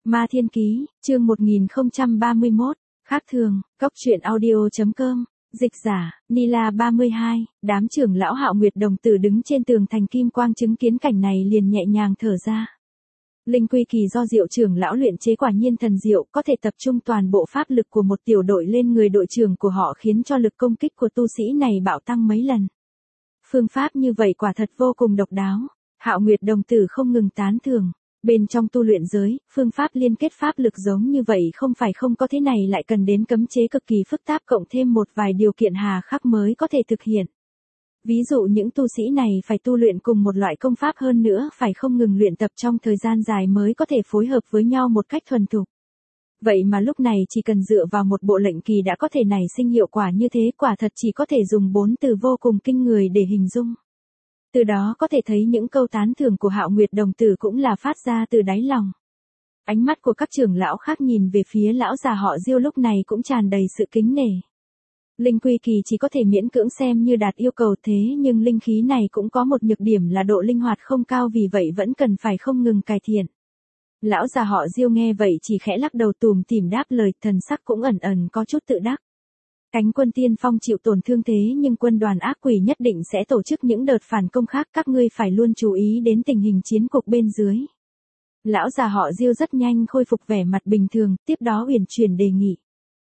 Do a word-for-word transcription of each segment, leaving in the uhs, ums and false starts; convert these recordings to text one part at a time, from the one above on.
Ma Thiên Ký, chương một nghìn không trăm ba mươi mốt, khác thường, cốc truyện audio.com, dịch giả, Nila ba mươi hai, đám trưởng lão Hạo Nguyệt đồng tử đứng trên tường thành kim quang chứng kiến cảnh này liền nhẹ nhàng thở ra. Linh quy kỳ do Diệu trưởng lão luyện chế quả nhiên thần diệu, có thể tập trung toàn bộ pháp lực của một tiểu đội lên người đội trưởng của họ khiến cho lực công kích của tu sĩ này bạo tăng mấy lần. Phương pháp như vậy quả thật vô cùng độc đáo, Hạo Nguyệt đồng tử không ngừng tán thưởng. Bên trong tu luyện giới, phương pháp liên kết pháp lực giống như vậy không phải không có, thế này lại cần đến cấm chế cực kỳ phức tạp cộng thêm một vài điều kiện hà khắc mới có thể thực hiện. Ví dụ những tu sĩ này phải tu luyện cùng một loại công pháp, hơn nữa phải không ngừng luyện tập trong thời gian dài mới có thể phối hợp với nhau một cách thuần thục. Vậy mà lúc này chỉ cần dựa vào một bộ lệnh kỳ đã có thể nảy sinh hiệu quả như thế, quả thật chỉ có thể dùng bốn từ vô cùng kinh người để hình dung. Từ đó có thể thấy những câu tán thưởng của Hạo Nguyệt đồng tử cũng là phát ra từ đáy lòng. Ánh mắt của các trưởng lão khác nhìn về phía lão già họ Diêu lúc này cũng tràn đầy sự kính nể. Linh quy kỳ chỉ có thể miễn cưỡng xem như đạt yêu cầu, thế nhưng linh khí này cũng có một nhược điểm là độ linh hoạt không cao, vì vậy vẫn cần phải không ngừng cải thiện. Lão già họ Diêu nghe vậy chỉ khẽ lắc đầu tùm tìm đáp lời, thần sắc cũng ẩn ẩn có chút tự đắc. Cánh quân tiên phong chịu tổn thương thế nhưng quân đoàn ác quỷ nhất định sẽ tổ chức những đợt phản công khác, các ngươi phải luôn chú ý đến tình hình chiến cục bên dưới. Lão già họ Diêu rất nhanh khôi phục vẻ mặt bình thường, tiếp đó uyển chuyển đề nghị.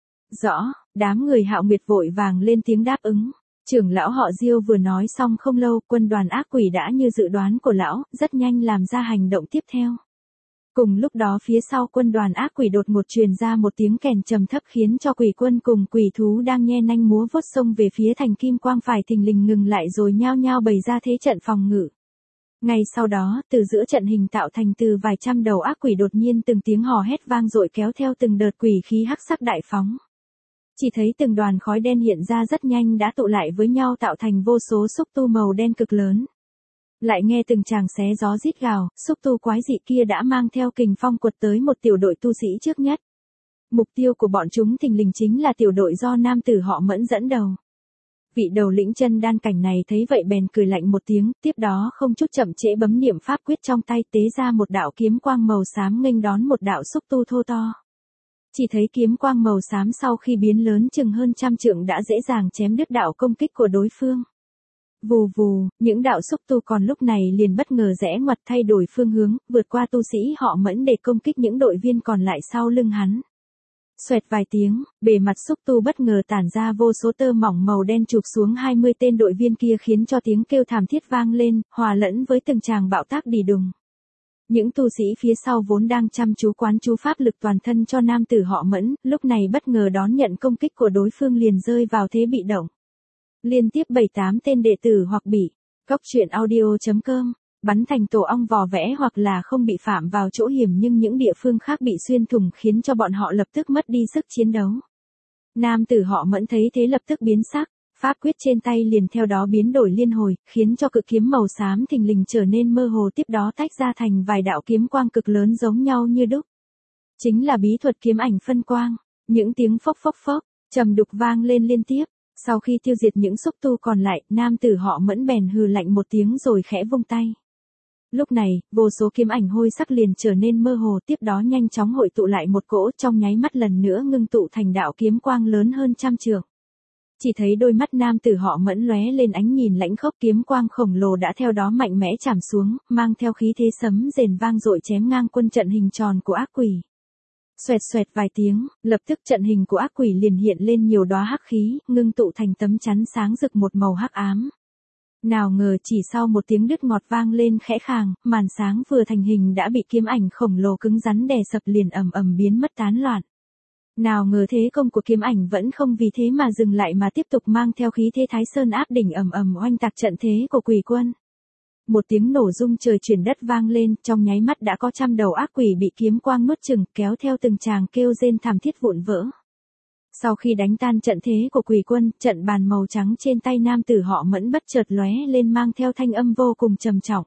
Rõ, đám người Hạo Nguyệt vội vàng lên tiếng đáp ứng. Trưởng lão họ Diêu vừa nói xong không lâu, quân đoàn ác quỷ đã như dự đoán của lão, rất nhanh làm ra hành động tiếp theo. Cùng lúc đó phía sau quân đoàn ác quỷ đột ngột truyền ra một tiếng kèn trầm thấp khiến cho quỷ quân cùng quỷ thú đang nhe nanh múa vuốt xông về phía thành kim quang phải thình lình ngừng lại rồi nhao nhao bày ra thế trận phòng ngự. Ngay sau đó, từ giữa trận hình tạo thành từ vài trăm đầu ác quỷ đột nhiên từng tiếng hò hét vang dội kéo theo từng đợt quỷ khí hắc sắc đại phóng. Chỉ thấy từng đoàn khói đen hiện ra rất nhanh đã tụ lại với nhau tạo thành vô số xúc tu màu đen cực lớn. Lại nghe từng tràng xé gió rít gào, xúc tu quái dị kia đã mang theo kình phong quật tới một tiểu đội tu sĩ trước nhất. Mục tiêu của bọn chúng thình lình chính là tiểu đội do nam tử họ Mẫn dẫn đầu. Vị đầu lĩnh chân đan cảnh này thấy vậy bèn cười lạnh một tiếng, tiếp đó không chút chậm trễ bấm niệm pháp quyết trong tay tế ra một đạo kiếm quang màu xám nghênh đón một đạo xúc tu thô to. Chỉ thấy kiếm quang màu xám sau khi biến lớn chừng hơn trăm trượng đã dễ dàng chém đứt đạo công kích của đối phương. Vù vù, những đạo xúc tu còn lúc này liền bất ngờ rẽ ngoặt thay đổi phương hướng, vượt qua tu sĩ họ Mẫn để công kích những đội viên còn lại sau lưng hắn. Xoẹt vài tiếng, bề mặt xúc tu bất ngờ tản ra vô số tơ mỏng màu đen chụp xuống hai mươi tên đội viên kia khiến cho tiếng kêu thảm thiết vang lên, hòa lẫn với từng tràng bạo tác đì đùng. Những tu sĩ phía sau vốn đang chăm chú quán chú pháp lực toàn thân cho nam tử họ Mẫn, lúc này bất ngờ đón nhận công kích của đối phương liền rơi vào thế bị động. Liên tiếp bảy tám tên đệ tử hoặc bị cốc truyện audio.com bắn thành tổ ong vò vẽ hoặc là không bị phạm vào chỗ hiểm nhưng những địa phương khác bị xuyên thủng khiến cho bọn họ lập tức mất đi sức chiến đấu. Nam tử họ Mẫn thấy thế lập tức biến sắc, pháp quyết trên tay liền theo đó biến đổi liên hồi, khiến cho cự kiếm màu xám thình lình trở nên mơ hồ, tiếp đó tách ra thành vài đạo kiếm quang cực lớn giống nhau như đúc. Chính là bí thuật kiếm ảnh phân quang, những tiếng phốc phốc phốc, trầm đục vang lên liên tiếp. Sau khi tiêu diệt những xúc tu còn lại, nam tử họ Mẫn bèn hừ lạnh một tiếng rồi khẽ vung tay. Lúc này, vô số kiếm ảnh hôi sắc liền trở nên mơ hồ, tiếp đó nhanh chóng hội tụ lại một cỗ, trong nháy mắt lần nữa ngưng tụ thành đạo kiếm quang lớn hơn trăm trượng. Chỉ thấy đôi mắt nam tử họ Mẫn lóe lên ánh nhìn lãnh khốc, kiếm quang khổng lồ đã theo đó mạnh mẽ chạm xuống, mang theo khí thế sấm rền vang dội chém ngang quân trận hình tròn của ác quỷ. Xoẹt xoẹt vài tiếng, lập tức trận hình của ác quỷ liền hiện lên nhiều đóa hắc khí, ngưng tụ thành tấm chắn sáng rực một màu hắc ám. Nào ngờ chỉ sau một tiếng đứt ngọt vang lên khẽ khàng, màn sáng vừa thành hình đã bị kiếm ảnh khổng lồ cứng rắn đè sập liền ầm ầm biến mất tán loạn. Nào ngờ thế công của kiếm ảnh vẫn không vì thế mà dừng lại mà tiếp tục mang theo khí thế Thái Sơn áp đỉnh ầm ầm oanh tạc trận thế của quỷ quân. Một tiếng nổ rung trời chuyển đất vang lên, trong nháy mắt đã có trăm đầu ác quỷ bị kiếm quang nuốt chửng, kéo theo từng tràng kêu rên thảm thiết vụn vỡ. Sau khi đánh tan trận thế của quỷ quân, trận bàn màu trắng trên tay nam tử họ Mẫn bất chợt lóe lên mang theo thanh âm vô cùng trầm trọng.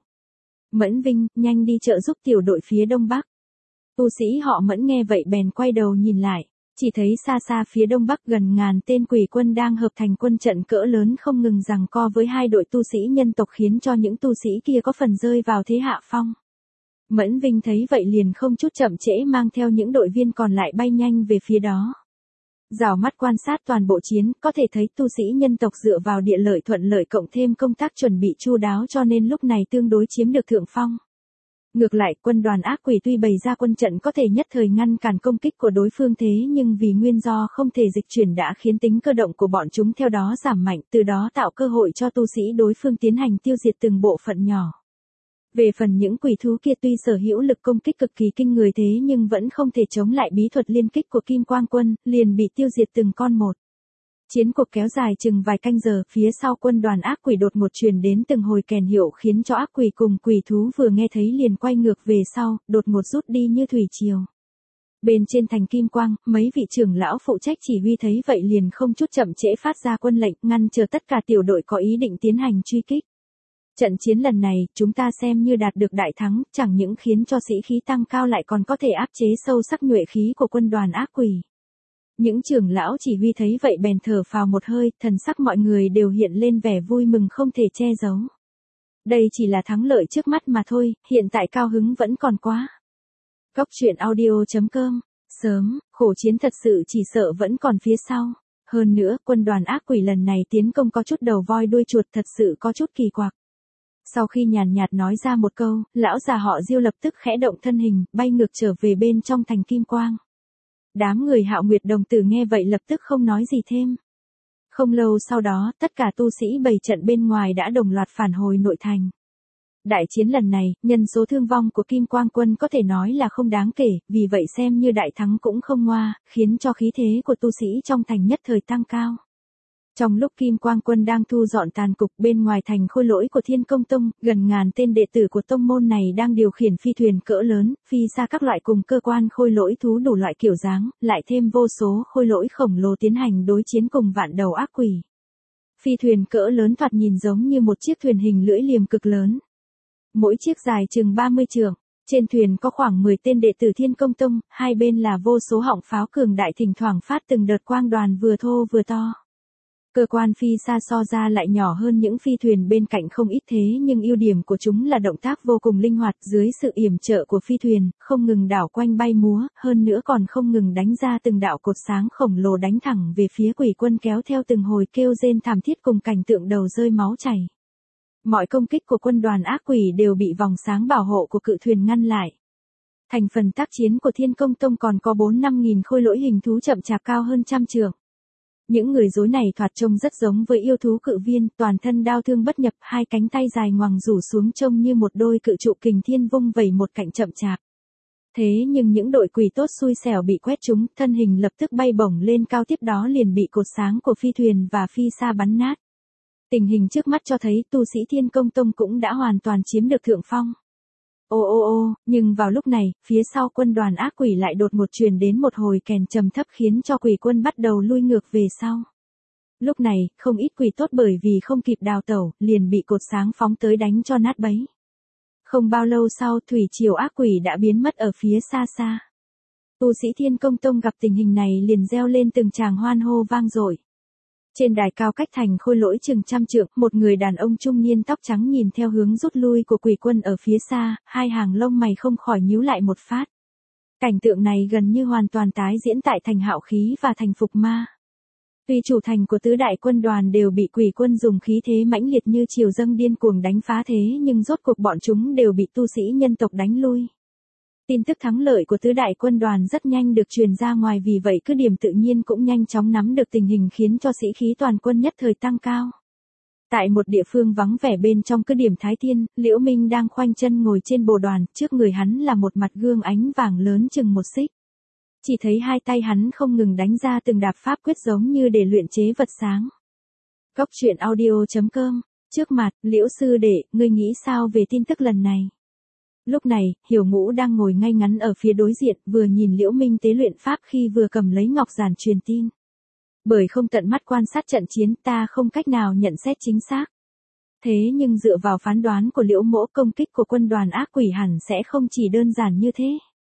Mẫn Vinh, nhanh đi trợ giúp tiểu đội phía đông bắc. Tu sĩ họ Mẫn nghe vậy bèn quay đầu nhìn lại. Chỉ thấy xa xa phía đông bắc gần ngàn tên quỷ quân đang hợp thành quân trận cỡ lớn không ngừng giằng co với hai đội tu sĩ nhân tộc khiến cho những tu sĩ kia có phần rơi vào thế hạ phong. Mẫn Vinh thấy vậy liền không chút chậm trễ mang theo những đội viên còn lại bay nhanh về phía đó. Rảo mắt quan sát toàn bộ chiến, có thể thấy tu sĩ nhân tộc dựa vào địa lợi thuận lợi cộng thêm công tác chuẩn bị chu đáo cho nên lúc này tương đối chiếm được thượng phong. Ngược lại, quân đoàn ác quỷ tuy bày ra quân trận có thể nhất thời ngăn cản công kích của đối phương thế nhưng vì nguyên do không thể dịch chuyển đã khiến tính cơ động của bọn chúng theo đó giảm mạnh, từ đó tạo cơ hội cho tu sĩ đối phương tiến hành tiêu diệt từng bộ phận nhỏ. Về phần những quỷ thú kia tuy sở hữu lực công kích cực kỳ kinh người thế nhưng vẫn không thể chống lại bí thuật liên kích của Kim Quang Quân, liền bị tiêu diệt từng con một. Chiến cuộc kéo dài chừng vài canh giờ, phía sau quân đoàn ác quỷ đột ngột truyền đến từng hồi kèn hiệu khiến cho ác quỷ cùng quỷ thú vừa nghe thấy liền quay ngược về sau, đột ngột rút đi như thủy triều. Bên trên thành Kim Quang, mấy vị trưởng lão phụ trách chỉ huy thấy vậy liền không chút chậm trễ phát ra quân lệnh ngăn chờ tất cả tiểu đội có ý định tiến hành truy kích. Trận chiến lần này, chúng ta xem như đạt được đại thắng, chẳng những khiến cho sĩ khí tăng cao lại còn có thể áp chế sâu sắc nhuệ khí của quân đoàn ác quỷ. Những trưởng lão chỉ huy thấy vậy bèn thở phào một hơi, thần sắc mọi người đều hiện lên vẻ vui mừng không thể che giấu. Đây chỉ là thắng lợi trước mắt mà thôi, hiện tại cao hứng vẫn còn quá. Cốc truyện audio chấm com, sớm, khổ chiến thật sự chỉ sợ vẫn còn phía sau. Hơn nữa, quân đoàn ác quỷ lần này tiến công có chút đầu voi đuôi chuột thật sự có chút kỳ quặc. Sau khi nhàn nhạt nói ra một câu, lão già họ Diêu lập tức khẽ động thân hình, bay ngược trở về bên trong thành Kim Quang. Đám người Hạo Nguyệt đồng tử nghe vậy lập tức không nói gì thêm. Không lâu sau đó, tất cả tu sĩ bày trận bên ngoài đã đồng loạt phản hồi nội thành. Đại chiến lần này, nhân số thương vong của Kim Quang Quân có thể nói là không đáng kể, vì vậy xem như đại thắng cũng không ngoa, khiến cho khí thế của tu sĩ trong thành nhất thời tăng cao. Trong lúc Kim Quang Quân đang thu dọn tàn cục bên ngoài thành Khôi Lỗi của Thiên Công Tông, gần ngàn tên đệ tử của tông môn này đang điều khiển phi thuyền cỡ lớn, phi xa các loại cùng cơ quan khôi lỗi thú đủ loại kiểu dáng, lại thêm vô số khôi lỗi khổng lồ tiến hành đối chiến cùng vạn đầu ác quỷ. Phi thuyền cỡ lớn thoạt nhìn giống như một chiếc thuyền hình lưỡi liềm cực lớn. Mỗi chiếc dài chừng ba mươi trượng, trên thuyền có khoảng mười tên đệ tử Thiên Công Tông, hai bên là vô số họng pháo cường đại thỉnh thoảng phát từng đợt quang đoàn vừa thô vừa to. Cơ quan phi xa so ra lại nhỏ hơn những phi thuyền bên cạnh không ít thế nhưng ưu điểm của chúng là động tác vô cùng linh hoạt dưới sự yểm trợ của phi thuyền, không ngừng đảo quanh bay múa, hơn nữa còn không ngừng đánh ra từng đạo cột sáng khổng lồ đánh thẳng về phía quỷ quân kéo theo từng hồi kêu rên thảm thiết cùng cảnh tượng đầu rơi máu chảy. Mọi công kích của quân đoàn ác quỷ đều bị vòng sáng bảo hộ của cự thuyền ngăn lại. Thành phần tác chiến của Thiên Công Tông còn có bốn năm nghìn khôi lỗi hình thú chậm chạp cao hơn trăm trượng. Những người rối này thoạt trông rất giống với yêu thú cự viên, toàn thân đao thương bất nhập, hai cánh tay dài ngoằng rủ xuống trông như một đôi cự trụ kình thiên vung vẩy một cạnh chậm chạp. Thế nhưng những đội quỷ tốt xui xẻo bị quét trúng, thân hình lập tức bay bổng lên cao tiếp đó liền bị cột sáng của phi thuyền và phi xa bắn nát. Tình hình trước mắt cho thấy tu sĩ Thiên Công Tông cũng đã hoàn toàn chiếm được thượng phong. Ô ô ô, nhưng vào lúc này, phía sau quân đoàn ác quỷ lại đột ngột truyền đến một hồi kèn trầm thấp khiến cho quỷ quân bắt đầu lui ngược về sau. Lúc này, không ít quỷ tốt bởi vì không kịp đào tẩu, liền bị cột sáng phóng tới đánh cho nát bấy. Không bao lâu sau, thủy triều ác quỷ đã biến mất ở phía xa xa. Tu sĩ Thiên Công Tông gặp tình hình này liền reo lên từng tràng hoan hô vang dội. Trên đài cao cách thành Khôi Lỗi chừng trăm trượng, một người đàn ông trung niên tóc trắng nhìn theo hướng rút lui của quỷ quân ở phía xa, hai hàng lông mày không khỏi nhíu lại một phát. Cảnh tượng này gần như hoàn toàn tái diễn tại thành Hạo Khí và thành Phục Ma. Tuy chủ thành của tứ đại quân đoàn đều bị quỷ quân dùng khí thế mãnh liệt như triều dâng điên cuồng đánh phá thế nhưng rốt cuộc bọn chúng đều bị tu sĩ nhân tộc đánh lui. Tin tức thắng lợi của tứ đại quân đoàn rất nhanh được truyền ra ngoài vì vậy cứ điểm tự nhiên cũng nhanh chóng nắm được tình hình khiến cho sĩ khí toàn quân nhất thời tăng cao. Tại một địa phương vắng vẻ bên trong cứ điểm Thái Thiên, Liễu Minh đang khoanh chân ngồi trên bồ đoàn, trước người hắn là một mặt gương ánh vàng lớn chừng một xích. Chỉ thấy hai tay hắn không ngừng đánh ra từng đạp pháp quyết giống như để luyện chế vật sáng. Cốc truyện audio chấm com, trước mặt, Liễu sư đệ, ngươi nghĩ sao về tin tức lần này? Lúc này, Hiểu Ngũ đang ngồi ngay ngắn ở phía đối diện, vừa nhìn Liễu Minh tế luyện pháp khi vừa cầm lấy ngọc giản truyền tin. Bởi không tận mắt quan sát trận chiến ta không cách nào nhận xét chính xác. Thế nhưng dựa vào phán đoán của Liễu Mỗ công kích của quân đoàn ác quỷ hẳn sẽ không chỉ đơn giản như thế.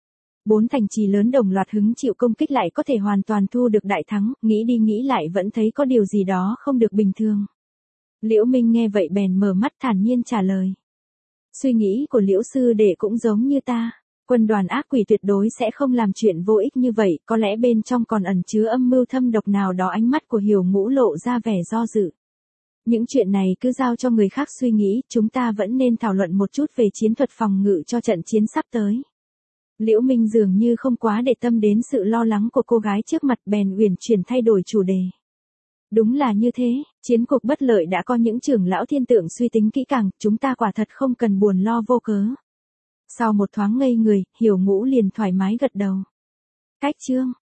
Bốn thành trì lớn đồng loạt hứng chịu công kích lại có thể hoàn toàn thu được đại thắng, nghĩ đi nghĩ lại vẫn thấy có điều gì đó không được bình thường. Liễu Minh nghe vậy bèn mở mắt thản nhiên trả lời. Suy nghĩ của Liễu sư đệ cũng giống như ta. Quân đoàn ác quỷ tuyệt đối sẽ không làm chuyện vô ích như vậy, có lẽ bên trong còn ẩn chứa âm mưu thâm độc nào đó. Ánh mắt của Hiểu Ngũ lộ ra vẻ do dự. Những chuyện này cứ giao cho người khác suy nghĩ, chúng ta vẫn nên thảo luận một chút về chiến thuật phòng ngự cho trận chiến sắp tới. Liễu Minh dường như không quá để tâm đến sự lo lắng của cô gái trước mặt, bèn uyển chuyển thay đổi chủ đề. Đúng là như thế, chiến cuộc bất lợi đã có những trưởng lão thiên tượng suy tính kỹ càng, chúng ta quả thật không cần buồn lo vô cớ. Sau một thoáng ngây người, Hiểu Ngũ liền thoải mái gật đầu. Cách chương